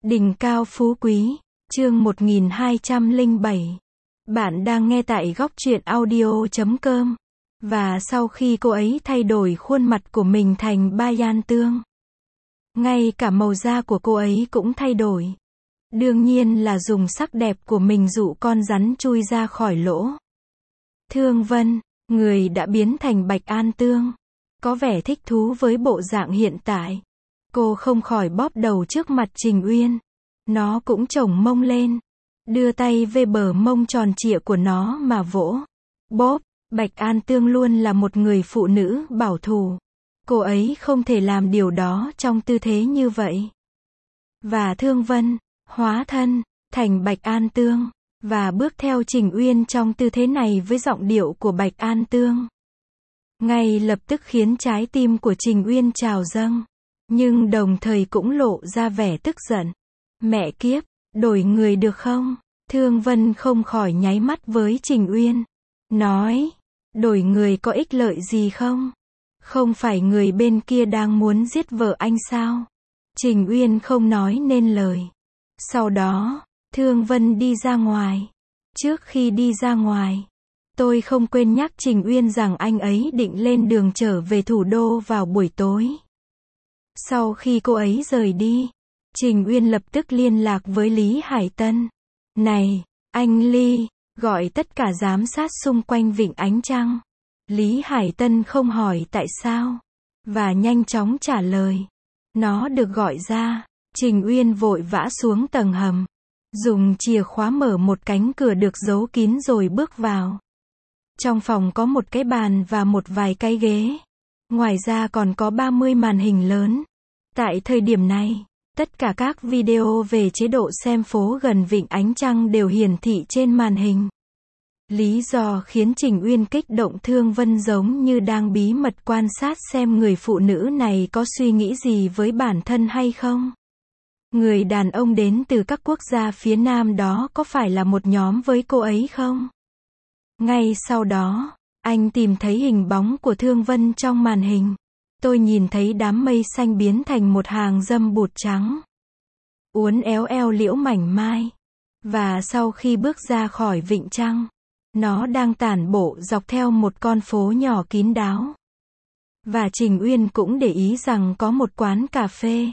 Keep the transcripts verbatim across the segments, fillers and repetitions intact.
Đỉnh cao phú quý, chương một nghìn hai trăm lẻ bảy. Bạn đang nghe tại góc truyện audio chấm com. Và sau khi cô ấy thay đổi khuôn mặt của mình thành Bayan Tương, ngay cả màu da của cô ấy cũng thay đổi. Đương nhiên là dùng sắc đẹp của mình dụ con rắn chui ra khỏi lỗ. Thương Vân, người đã biến thành Bạch An Tương, có vẻ thích thú với bộ dạng hiện tại. Cô không khỏi bóp đầu trước mặt Trình Uyên. Nó cũng chổng mông lên, đưa tay về bờ mông tròn trịa của nó mà vỗ. Bóp, Bạch An Tương luôn là một người phụ nữ bảo thủ. Cô ấy không thể làm điều đó trong tư thế như vậy. Và Thương Vân, hóa thân thành Bạch An Tương, và bước theo Trình Uyên trong tư thế này với giọng điệu của Bạch An Tương. Ngay lập tức khiến trái tim của Trình Uyên trào dâng, nhưng đồng thời cũng lộ ra vẻ tức giận. Mẹ kiếp, đổi người được không? Thương Vân không khỏi nháy mắt với Trình Uyên. Nói, đổi người có ích lợi gì không? Không phải người bên kia đang muốn giết vợ anh sao? Trình Uyên không nói nên lời. Sau đó, Thương Vân đi ra ngoài. Trước khi đi ra ngoài, tôi không quên nhắc Trình Uyên rằng anh ấy định lên đường trở về thủ đô vào buổi tối. Sau khi cô ấy rời đi, Trình Uyên lập tức liên lạc với Lý Hải Tân. Này, anh Ly, gọi tất cả giám sát xung quanh Vịnh Ánh Trăng. Lý Hải Tân không hỏi tại sao, và nhanh chóng trả lời. Nó được gọi ra. Trình Uyên vội vã xuống tầng hầm, dùng chìa khóa mở một cánh cửa được giấu kín rồi bước vào. Trong phòng có một cái bàn và một vài cái ghế. Ngoài ra còn có ba mươi màn hình lớn. Tại thời điểm này, tất cả các video về chế độ xem phố gần Vịnh Ánh Trăng đều hiển thị trên màn hình. Lý do khiến Trình Uyên kích động Thương Vân giống như đang bí mật quan sát xem người phụ nữ này có suy nghĩ gì với bản thân hay không. Người đàn ông đến từ các quốc gia phía Nam đó có phải là một nhóm với cô ấy không? Ngay sau đó, anh tìm thấy hình bóng của Thương Vân trong màn hình. Tôi nhìn thấy đám mây xanh biến thành một hàng dâm bụt trắng, uốn éo eo liễu mảnh mai. Và sau khi bước ra khỏi Vịnh Trăng, nó đang tản bộ dọc theo một con phố nhỏ kín đáo. Và Trình Uyên cũng để ý rằng có một quán cà phê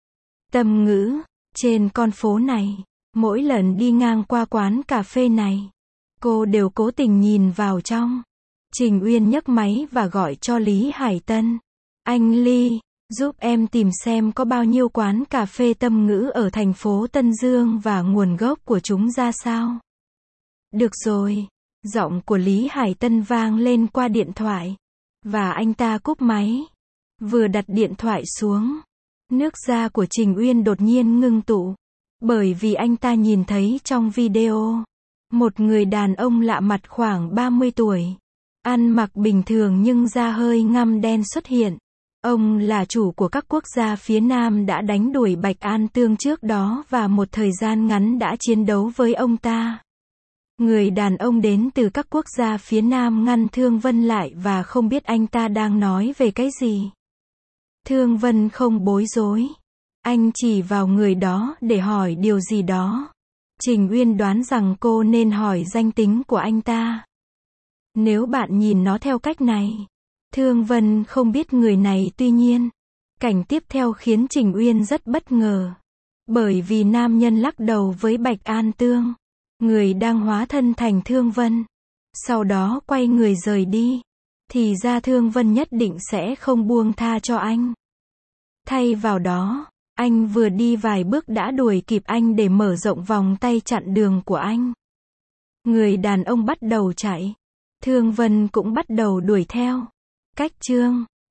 Tâm Ngữ trên con phố này. Mỗi lần đi ngang qua quán cà phê này, cô đều cố tình nhìn vào trong. Trình Uyên nhấc máy và gọi cho Lý Hải Tân. Anh Ly, giúp em tìm xem có bao nhiêu quán cà phê Tâm Ngữ ở thành phố Tân Dương và nguồn gốc của chúng ra sao. Được rồi. Giọng của Lý Hải Tân vang lên qua điện thoại. Và anh ta cúp máy. Vừa đặt điện thoại xuống, nước da của Trình Uyên đột nhiên ngưng tụ. Bởi vì anh ta nhìn thấy trong video, một người đàn ông lạ mặt khoảng ba mươi tuổi, ăn mặc bình thường nhưng da hơi ngăm đen xuất hiện. Ông là chủ của các quốc gia phía Nam đã đánh đuổi Bạch An Tương trước đó và một thời gian ngắn đã chiến đấu với ông ta. Người đàn ông đến từ các quốc gia phía Nam ngăn Thương Vân lại và không biết anh ta đang nói về cái gì. Thương Vân không bối rối. Anh chỉ vào người đó để hỏi điều gì đó. Trình Uyên đoán rằng cô nên hỏi danh tính của anh ta. Nếu bạn nhìn nó theo cách này, Thương Vân không biết người này. Tuy nhiên, cảnh tiếp theo khiến Trình Uyên rất bất ngờ. Bởi vì nam nhân lắc đầu với Bạch An Tương, người đang hóa thân thành Thương Vân, sau đó quay người rời đi. Thì ra Thương Vân nhất định sẽ không buông tha cho anh. Thay vào đó, anh vừa đi vài bước đã đuổi kịp anh để mở rộng vòng tay chặn đường của anh. Người đàn ông bắt đầu chạy. Thương Vân cũng bắt đầu đuổi theo. Cách chương